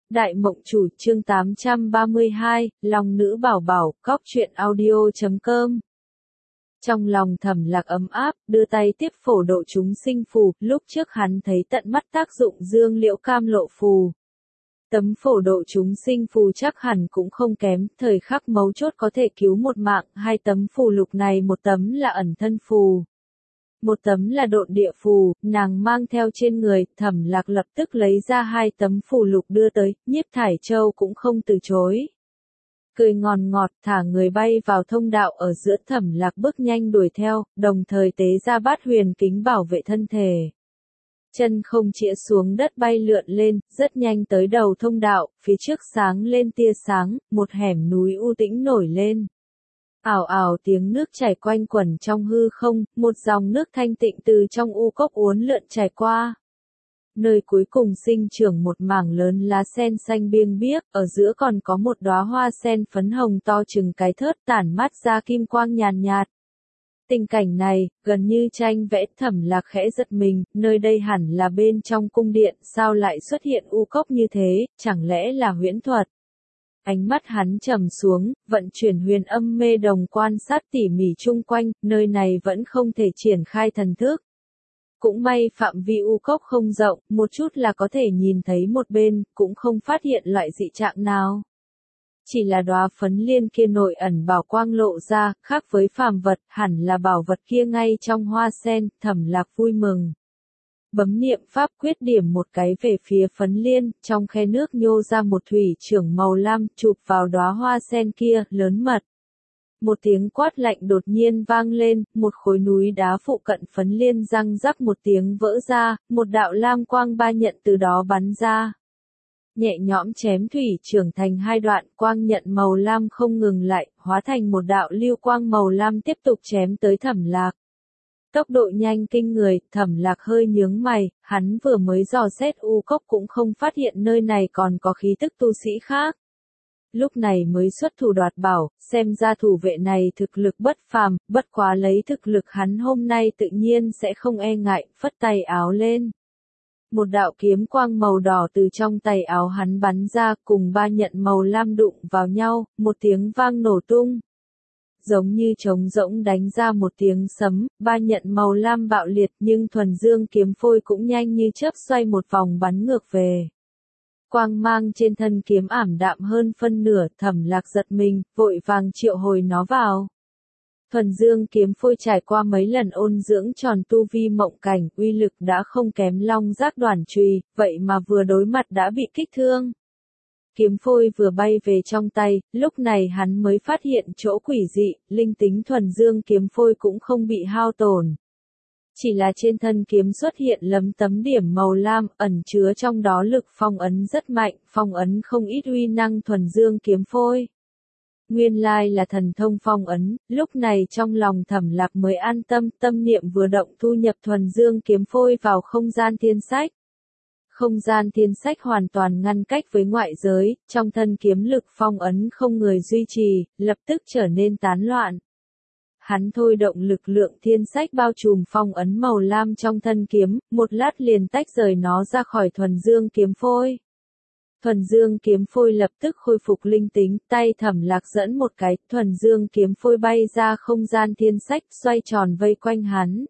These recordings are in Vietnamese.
Đại Mộng Chủ chương 832, Long Nữ Bảo Bảo, Cóc truyện audio.com. Trong lòng Thẩm Lạc ấm áp, đưa tay tiếp phổ độ chúng sinh phù, lúc trước hắn thấy tận mắt tác dụng dương liễu cam lộ phù. Tấm phổ độ chúng sinh phù chắc hẳn cũng không kém, thời khắc mấu chốt có thể cứu một mạng, hai tấm phù lục này một tấm là ẩn thân phù. Một tấm là độn địa phù, nàng mang theo trên người, Thẩm Lạc lập tức lấy ra hai tấm phù lục đưa tới, Nhiếp Thải Châu cũng không từ chối. Cười ngọt ngọt thả người bay vào thông đạo ở giữa, Thẩm Lạc bước nhanh đuổi theo, đồng thời tế ra bát huyền kính bảo vệ thân thể. Chân không chĩa xuống đất bay lượn lên, rất nhanh tới đầu thông đạo, phía trước sáng lên tia sáng, một hẻm núi u tĩnh nổi lên. Ảo ảo tiếng nước chảy quanh quẩn trong hư không, một dòng nước thanh tịnh từ trong u cốc uốn lượn chảy qua. Nơi cuối cùng sinh trưởng một mảng lớn lá sen xanh biêng biếc, ở giữa còn có một đóa hoa sen phấn hồng to chừng cái thớt tản mát ra kim quang nhàn nhạt. Tình cảnh này, gần như tranh vẽ, Thẩm Lạc khẽ giật mình, nơi đây hẳn là bên trong cung điện, sao lại xuất hiện u cốc như thế, chẳng lẽ là huyễn thuật? Ánh mắt hắn trầm xuống, vận chuyển huyền âm mê đồng quan sát tỉ mỉ chung quanh, nơi này vẫn không thể triển khai thần thức. Cũng may phạm vi u cốc không rộng, một chút là có thể nhìn thấy một bên, cũng không phát hiện loại dị trạng nào. Chỉ là đóa phấn liên kia nội ẩn bảo quang lộ ra, khác với phàm vật, hẳn là bảo vật kia ngay trong hoa sen, Thẩm Lạc vui mừng. Bấm niệm pháp quyết điểm một cái về phía phấn liên, trong khe nước nhô ra một thủy trưởng màu lam, chụp vào đóa hoa sen kia, lớn mật. Một tiếng quát lạnh đột nhiên vang lên, một khối núi đá phụ cận phấn liên răng rắc một tiếng vỡ ra, một đạo lam quang ba nhận từ đó bắn ra. Nhẹ nhõm chém thủy trưởng thành hai đoạn, quang nhận màu lam không ngừng lại, hóa thành một đạo lưu quang màu lam tiếp tục chém tới Thẩm Lạc. Tốc độ nhanh kinh người, Thẩm Lạc hơi nhướng mày, hắn vừa mới dò xét u cốc cũng không phát hiện nơi này còn có khí tức tu sĩ khác. Lúc này mới xuất thủ đoạt bảo, xem ra thủ vệ này thực lực bất phàm, bất quá lấy thực lực hắn hôm nay tự nhiên sẽ không e ngại, phất tay áo lên. Một đạo kiếm quang màu đỏ từ trong tay áo hắn bắn ra, cùng ba nhận màu lam đụng vào nhau, một tiếng vang nổ tung. Giống như trống rỗng đánh ra một tiếng sấm, ba nhận màu lam bạo liệt nhưng thuần dương kiếm phôi cũng nhanh như chớp xoay một vòng bắn ngược về. Quang mang trên thân kiếm ảm đạm hơn phân nửa, Thẩm Lạc giật mình, vội vàng triệu hồi nó vào. Thuần dương kiếm phôi trải qua mấy lần ôn dưỡng tròn tu vi mộng cảnh, uy lực đã không kém long giác đoản chùy, vậy mà vừa đối mặt đã bị kích thương. Kiếm phôi vừa bay về trong tay, lúc này hắn mới phát hiện chỗ quỷ dị, linh tính thuần dương kiếm phôi cũng không bị hao tổn. Chỉ là trên thân kiếm xuất hiện lấm tấm điểm màu lam, ẩn chứa trong đó lực phong ấn rất mạnh, phong ấn không ít uy năng thuần dương kiếm phôi. Nguyên lai là thần thông phong ấn, lúc này trong lòng Thẩm Lạc mới an tâm, tâm niệm vừa động thu nhập thuần dương kiếm phôi vào không gian thiên sách. Không gian thiên sách hoàn toàn ngăn cách với ngoại giới, trong thân kiếm lực phong ấn không người duy trì, lập tức trở nên tán loạn. Hắn thôi động lực lượng thiên sách bao trùm phong ấn màu lam trong thân kiếm, một lát liền tách rời nó ra khỏi thuần dương kiếm phôi. Thuần dương kiếm phôi lập tức khôi phục linh tính, tay Thẩm Lạc dẫn một cái, thuần dương kiếm phôi bay ra không gian thiên sách, xoay tròn vây quanh hắn.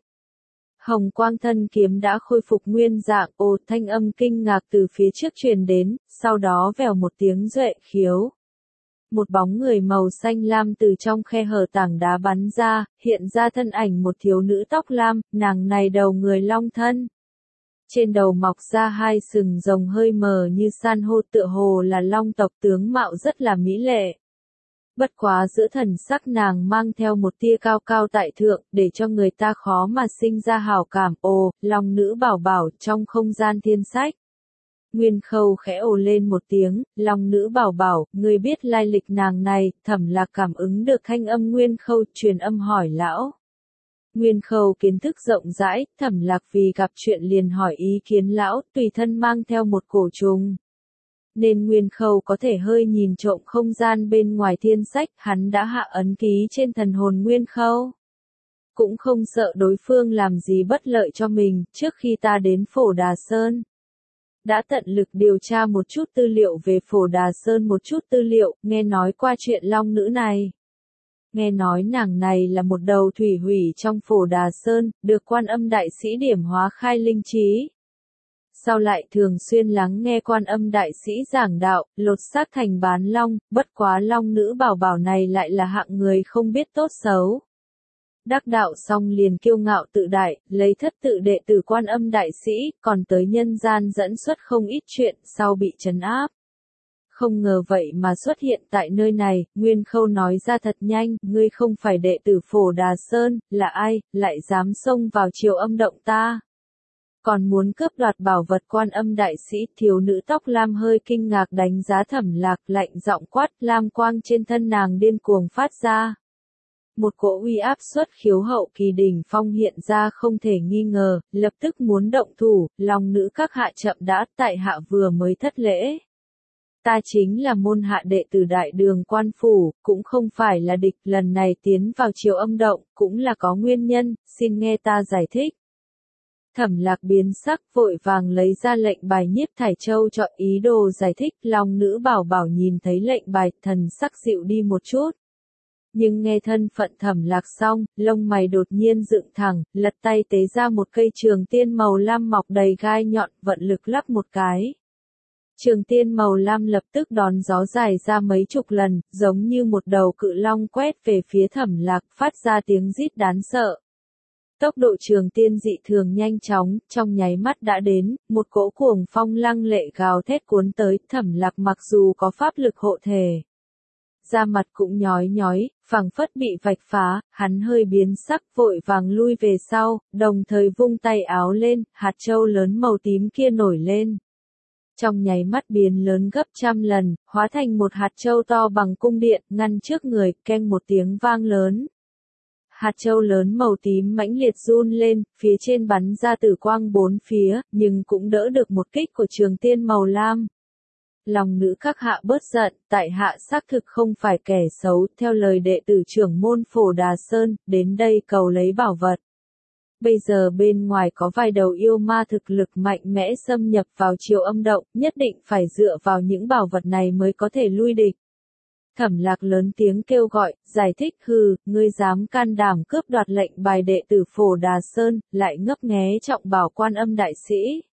Hồng quang thân kiếm đã khôi phục nguyên dạng, ồ, thanh âm kinh ngạc từ phía trước truyền đến, sau đó vèo một tiếng duệ khiếu. Một bóng người màu xanh lam từ trong khe hở tảng đá bắn ra, hiện ra thân ảnh một thiếu nữ tóc lam, nàng này đầu người long thân. Trên đầu mọc ra hai sừng rồng hơi mờ như san hô, tựa hồ là long tộc, tướng mạo rất là mỹ lệ. Bất quá giữa thần sắc nàng mang theo một tia cao cao tại thượng, để cho người ta khó mà sinh ra hảo cảm. Ồ, Long Nữ Bảo Bảo trong không gian thiên sách. Nguyên Khâu khẽ ồ lên một tiếng, Long Nữ Bảo Bảo, ngươi biết lai lịch nàng này, Thẩm Lạc cảm ứng được thanh âm Nguyên Khâu, truyền âm hỏi lão. Nguyên Khâu kiến thức rộng rãi, Thẩm Lạc vì gặp chuyện liền hỏi ý kiến lão, tùy thân mang theo một cổ trùng. Nên Nguyên Khâu có thể hơi nhìn trộm không gian bên ngoài thiên sách, hắn đã hạ ấn ký trên thần hồn Nguyên Khâu. Cũng không sợ đối phương làm gì bất lợi cho mình, trước khi ta đến Phổ Đà Sơn. đã tận lực điều tra một chút tư liệu về Phổ Đà Sơn, một chút tư liệu, nghe nói qua chuyện long nữ này. Nghe nói nàng này là một đầu thủy hủy trong Phổ Đà Sơn, được Quan Âm Đại Sĩ điểm hóa khai linh trí. Sau lại thường xuyên lắng nghe Quan Âm Đại Sĩ giảng đạo, lột xác thành bán long, bất quá long nữ bảo bảo này lại là hạng người không biết tốt xấu. Đắc đạo xong liền kiêu ngạo tự đại, lấy thất tự đệ tử Quan Âm Đại Sĩ, còn tới nhân gian dẫn xuất không ít chuyện, sau bị trấn áp. Không ngờ vậy mà xuất hiện tại nơi này, Nguyên Khâu nói ra thật nhanh, ngươi không phải đệ tử Phổ Đà Sơn, là ai, lại dám xông vào Triều Âm Động ta. Còn muốn cướp đoạt bảo vật Quan Âm Đại Sĩ, thiếu nữ tóc lam hơi kinh ngạc đánh giá Thẩm Lạc, lạnh giọng quát, lam quang trên thân nàng điên cuồng phát ra. Một cỗ uy áp xuất khiếu hậu kỳ đỉnh phong hiện ra không thể nghi ngờ, lập tức muốn động thủ, long nữ các hạ chậm đã, tại hạ vừa mới thất lễ. Ta chính là môn hạ đệ tử Đại Đường Quan Phủ, cũng không phải là địch, lần này tiến vào Triều Âm Động, cũng là có nguyên nhân, xin nghe ta giải thích. Thẩm Lạc biến sắc vội vàng lấy ra lệnh bài Nhiếp Thải Châu cho ý đồ giải thích, long nữ bảo bảo nhìn thấy lệnh bài, thần sắc dịu đi một chút. Nhưng nghe thân phận Thẩm Lạc xong, lông mày đột nhiên dựng thẳng, lật tay tế ra một cây trường tiên màu lam mọc đầy gai nhọn, vận lực lắp một cái. Trường tiên màu lam lập tức đón gió dài ra mấy chục lần, giống như một đầu cự long quét về phía Thẩm Lạc, phát ra tiếng rít đáng sợ. Tốc độ trường tiên dị thường nhanh chóng, trong nháy mắt đã đến, một cỗ cuồng phong lăng lệ gào thét cuốn tới, Thẩm Lạc mặc dù có pháp lực hộ thể. Da mặt cũng nhói nhói, phảng phất bị vạch phá, hắn hơi biến sắc vội vàng lui về sau, đồng thời vung tay áo lên, hạt châu lớn màu tím kia nổi lên. Trong nháy mắt biến lớn gấp trăm lần, hóa thành một hạt châu to bằng cung điện, ngăn trước người, keng một tiếng vang lớn. Hạt châu lớn màu tím mãnh liệt run lên, phía trên bắn ra tử quang bốn phía, nhưng cũng đỡ được một kích của trường tiên màu lam. Lòng nữ các hạ bớt giận, tại hạ xác thực không phải kẻ xấu, theo lời đệ tử trưởng môn Phổ Đà Sơn, đến đây cầu lấy bảo vật. Bây giờ bên ngoài có vài đầu yêu ma thực lực mạnh mẽ xâm nhập vào Triều Âm Động, nhất định phải dựa vào những bảo vật này mới có thể lui địch. Thẩm Lạc lớn tiếng kêu gọi, giải thích, hừ, ngươi dám can đảm cướp đoạt lệnh bài đệ tử Phổ Đà Sơn, lại ngấp nghé trọng bảo Quan Âm Đại Sĩ.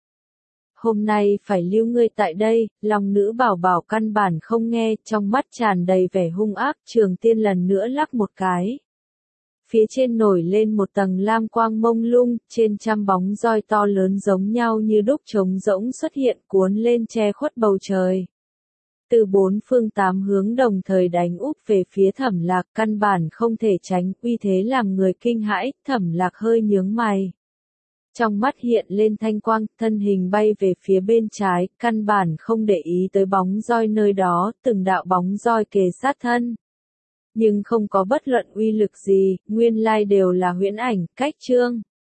Hôm nay phải lưu ngươi tại đây, lòng nữ bảo bảo căn bản không nghe, trong mắt tràn đầy vẻ hung ác, trường tiên lần nữa lắc một cái. Phía trên nổi lên một tầng lam quang mông lung, trên trăm bóng roi to lớn giống nhau như đúc trống rỗng xuất hiện cuốn lên che khuất bầu trời. Từ bốn phương tám hướng đồng thời đánh úp về phía Thẩm Lạc, căn bản không thể tránh, uy thế làm người kinh hãi, Thẩm Lạc hơi nhướng mày. Trong mắt hiện lên thanh quang, thân hình bay về phía bên trái, căn bản không để ý tới bóng roi nơi đó, từng đạo bóng roi kề sát thân. Nhưng không có bất luận uy lực gì, nguyên lai đều là huyễn ảnh, cách chương.